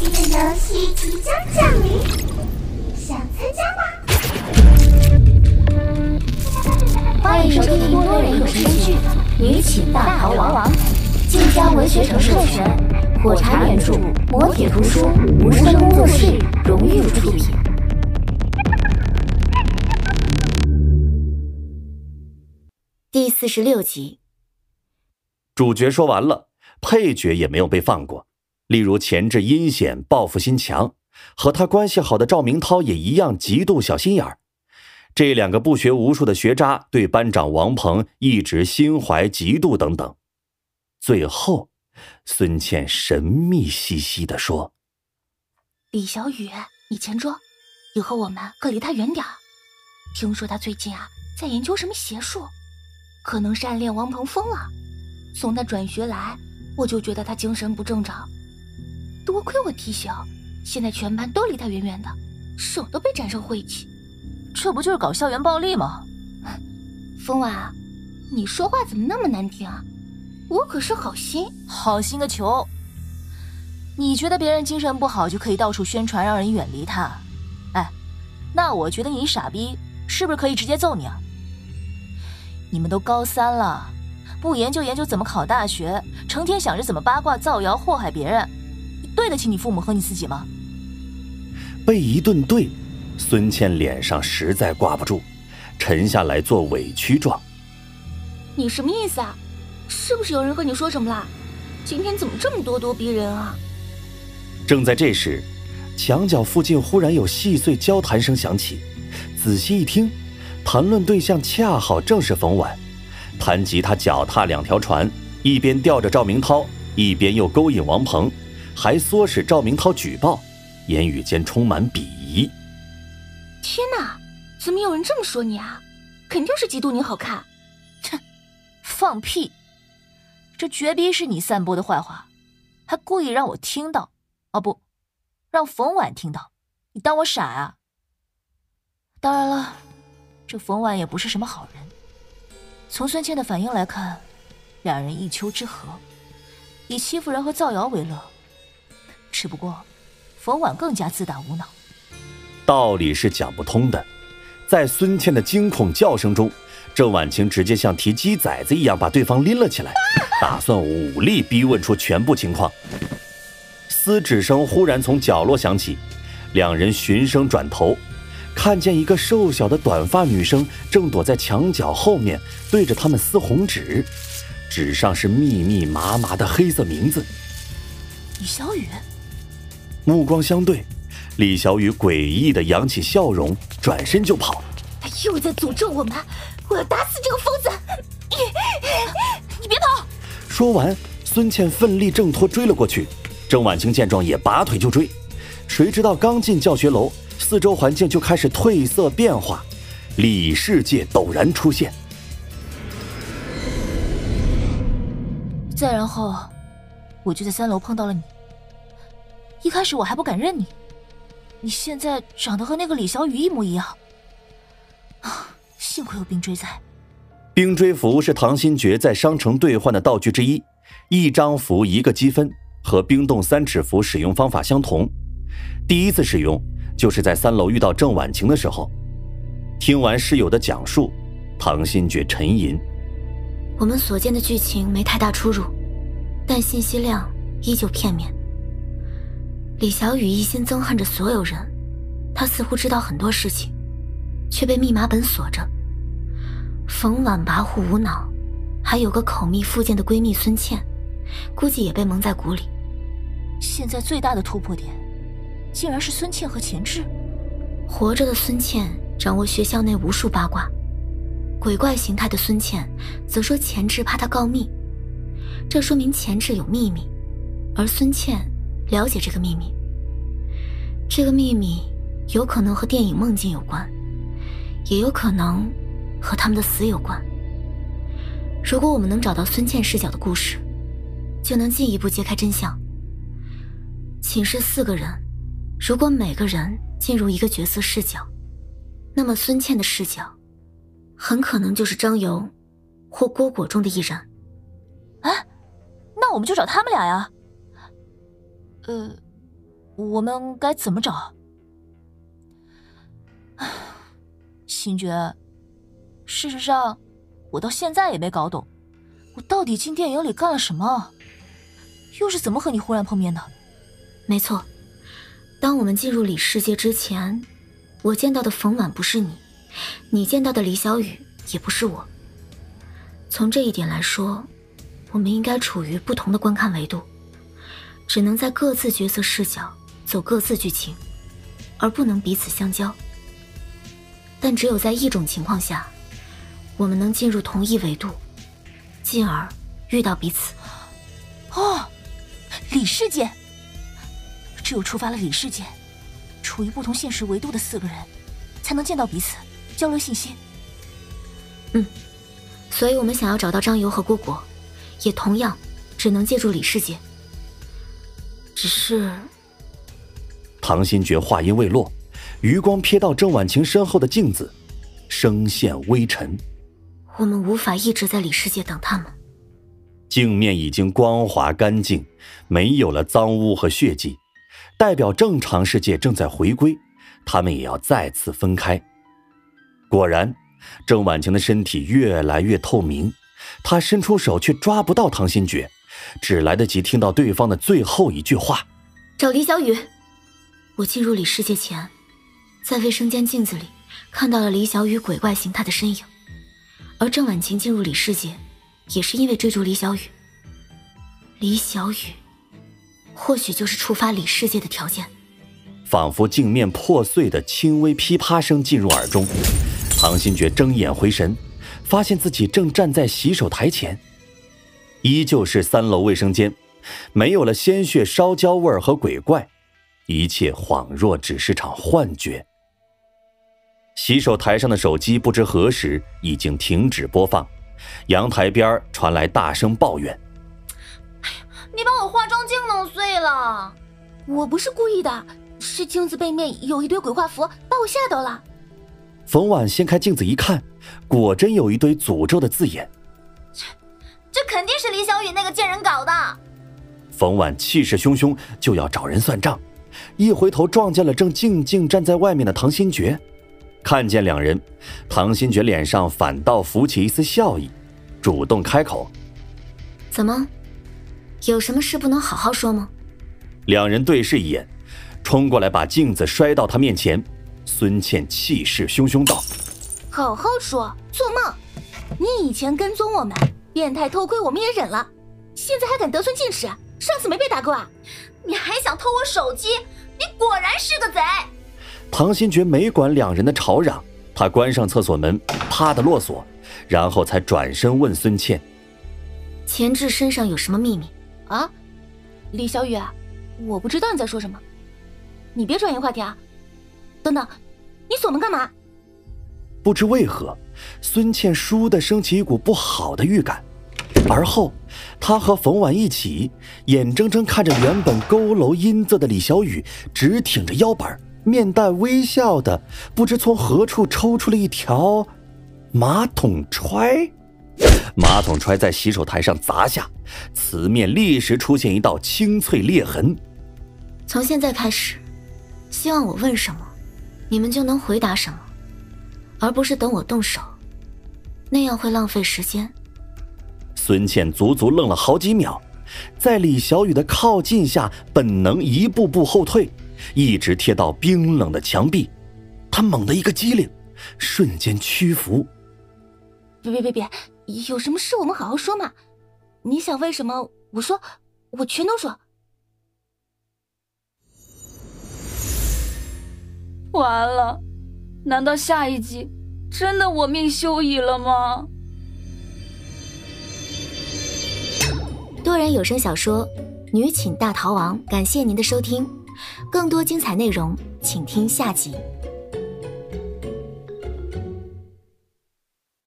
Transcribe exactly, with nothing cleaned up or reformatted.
的游戏即将降临，想参加吗？ 欢迎收听多人有声剧《女寝大逃亡》，晋江文学城授权，火柴原著，磨铁图书，无声工作室荣誉出品。第四十六集。 主角说完了，配角也没有被放过。例如前置阴险、报复心强，和他关系好的赵明涛也一样极度小心眼儿。这两个不学无术的学渣对班长王鹏一直心怀嫉妒等等。最后，孙茜神秘兮兮地说：“ 李小雨，你前桌，以后我们可离他远点儿。听说他最近啊在研究什么邪术，可能是暗恋王鹏疯了。从他转学来，我就觉得他精神不正常。多亏我提醒，现在全班都离他远远的，省得被沾上晦气。 这不就是搞校园暴力吗？” 风婉，你说话怎么那么难听啊？我可是好心。 好心个球！你觉得别人精神不好就可以到处宣传让人远离他？哎，那我觉得你傻逼，是不是可以直接揍你啊？你们都高三了，不研究研究怎么考大学，成天想着怎么八卦造谣祸害别人，对得起你父母和你自己吗？ 被一顿对，孙茜脸上实在挂不住，沉下来做委屈状。 你什么意思啊？是不是有人和你说什么啦？今天怎么这么咄咄逼人啊？ 正在这时，墙角附近忽然有细碎交谈声响起，仔细一听，谈论对象恰好正是冯婉。弹吉他脚踏两条船，一边吊着赵明涛，一边又勾引王鹏，还唆使赵明涛举报，言语间充满鄙夷。 天哪，怎么有人这么说你啊？肯定是嫉妒你好看。 切，放屁！这绝逼是你散播的坏话，还故意让我听到，哦不，让冯婉听到，你当我傻啊？当然了，这冯婉也不是什么好人。从孙茜的反应来看，两人一丘之貉，以欺负人和造谣为乐。只不过，冯婉更加自大无脑。 道理是讲不通的，在孙茜的惊恐叫声中，郑婉晴直接像提鸡崽子一样把对方拎了起来，打算武力逼问出全部情况。撕纸声忽然从角落响起，两人循声转头，看见一个瘦小的短发女生正躲在墙角后面，对着他们撕红纸，纸上是密密麻麻的黑色名字。 李小雨。 目光相对，李小雨诡异地扬起笑容，转身就跑。 他又在诅咒我们，我要打死这个疯子！你你别跑！ 说完，孙茜奋力挣脱追了过去。郑婉晴见状也拔腿就追，谁知道刚进教学楼，四周环境就开始褪色变化，里世界陡然出现。 再然后，我就在三楼碰到了你。一开始我还不敢认你，你现在长得和那个李小雨一模一样。啊，幸亏有冰锥在。 冰锥符是唐新觉在商城兑换的道具之一，一张符一个积分，和冰冻三尺符使用方法相同。第一次使用就是在三楼遇到郑婉晴的时候。听完室友的讲述，唐新觉沉吟： 我们所见的剧情没太大出入，但信息量依旧片面。李小雨一心憎恨着所有人，他似乎知道很多事情，却被密码本锁着。冯婉跋扈无脑，还有个口蜜腹剑的闺蜜孙茜，估计也被蒙在鼓里。 现在最大的突破点，竟然是孙茜和钱志。 活着的孙茜掌握学校内无数八卦，鬼怪形态的孙茜则说钱志怕她告密，这说明钱志有秘密，而孙茜了解这个秘密。这个秘密有可能和电影梦境有关，也有可能和他们的死有关。如果我们能找到孙茜视角的故事，就能进一步揭开真相。寝室四个人，如果每个人进入一个角色视角，那么孙茜的视角很可能就是张游或郭果中的一人。 哎，那我们就找他们俩呀。呃， 我们该怎么找？星爵，事实上，我到现在也没搞懂，我到底进电影里干了什么？又是怎么和你忽然碰面的？ 没错，当我们进入里世界之前，我见到的冯婉不是你，你见到的李小雨也不是我。从这一点来说，我们应该处于不同的观看维度，只能在各自角色视角走各自剧情，而不能彼此相交。但只有在一种情况下，我们能进入同一维度，进而遇到彼此。 哦，里世界，只有触发了里世界，处于不同现实维度的四个人，才能见到彼此，交流信息。 嗯，所以我们想要找到张游和郭果，也同样只能借助里世界。只是…… 唐新觉话音未落，余光瞥到郑婉晴身后的镜子，声线微沉。 我们无法一直在里世界等他们。 镜面已经光滑干净，没有了脏污和血迹，代表正常世界正在回归，他们也要再次分开。果然，郑婉晴的身体越来越透明，她伸出手却抓不到唐新觉，只来得及听到对方的最后一句话： 找李小雨。我进入里世界前，在卫生间镜子里看到了李小雨鬼怪形态的身影，而郑婉晴进入里世界也是因为追逐李小雨。李小雨或许就是触发里世界的条件。 仿佛镜面破碎的轻微噼啪声进入耳中，唐新觉睁眼回神，发现自己正站在洗手台前，依旧是三楼卫生间，没有了鲜血烧焦味儿和鬼怪，一切恍若只是场幻觉。洗手台上的手机不知何时已经停止播放，阳台边传来大声抱怨： 你把我化妆镜弄碎了。我不是故意的，是镜子背面有一堆鬼画符，把我吓到了。 冯婉掀开镜子一看，果真有一堆诅咒的字眼。 这肯定是李小雨那个贱人搞的。 冯婉气势汹汹，就要找人算账，一回头撞见了正静静站在外面的唐新觉。看见两人，唐新觉脸上反倒浮起一丝笑意，主动开口： 怎么，有什么事不能好好说吗？ 两人对视一眼，冲过来把镜子摔到他面前。孙茜气势汹汹道： 好好说，做梦！你以前跟踪我们，变态偷窥我们也忍了，现在还敢得寸进尺，上次没被打过啊？你还想偷我手机？你果然是个贼！ 唐新觉没管两人的吵嚷，他关上厕所门，啪的落锁，然后才转身问孙茜： 钱志身上有什么秘密啊？李小雨，我不知道你在说什么，你别转移话题啊。等等，你锁门干嘛？ 不知为何，孙茜倏地升起一股不好的预感，而后她和冯婉一起眼睁睁看着原本佝偻阴恻的李小雨直挺着腰板，面带微笑的不知从何处抽出了一条马桶揣。马桶揣在洗手台上砸下，瓷面立时出现一道清脆裂痕。 从现在开始，希望我问什么你们就能回答什么，而不是等我动手，那样会浪费时间。 孙茜足足愣了好几秒，在李小雨的靠近下本能一步步后退，一直贴到冰冷的墙壁。他猛地一个机灵，瞬间屈服。 别别别别，有什么事我们好好说嘛，你想问什么我说，我全都说。 完了，难道下一集真的我命休矣了吗？ 多人有声小说《女寝大逃亡》，感谢您的收听，更多精彩内容请听下集。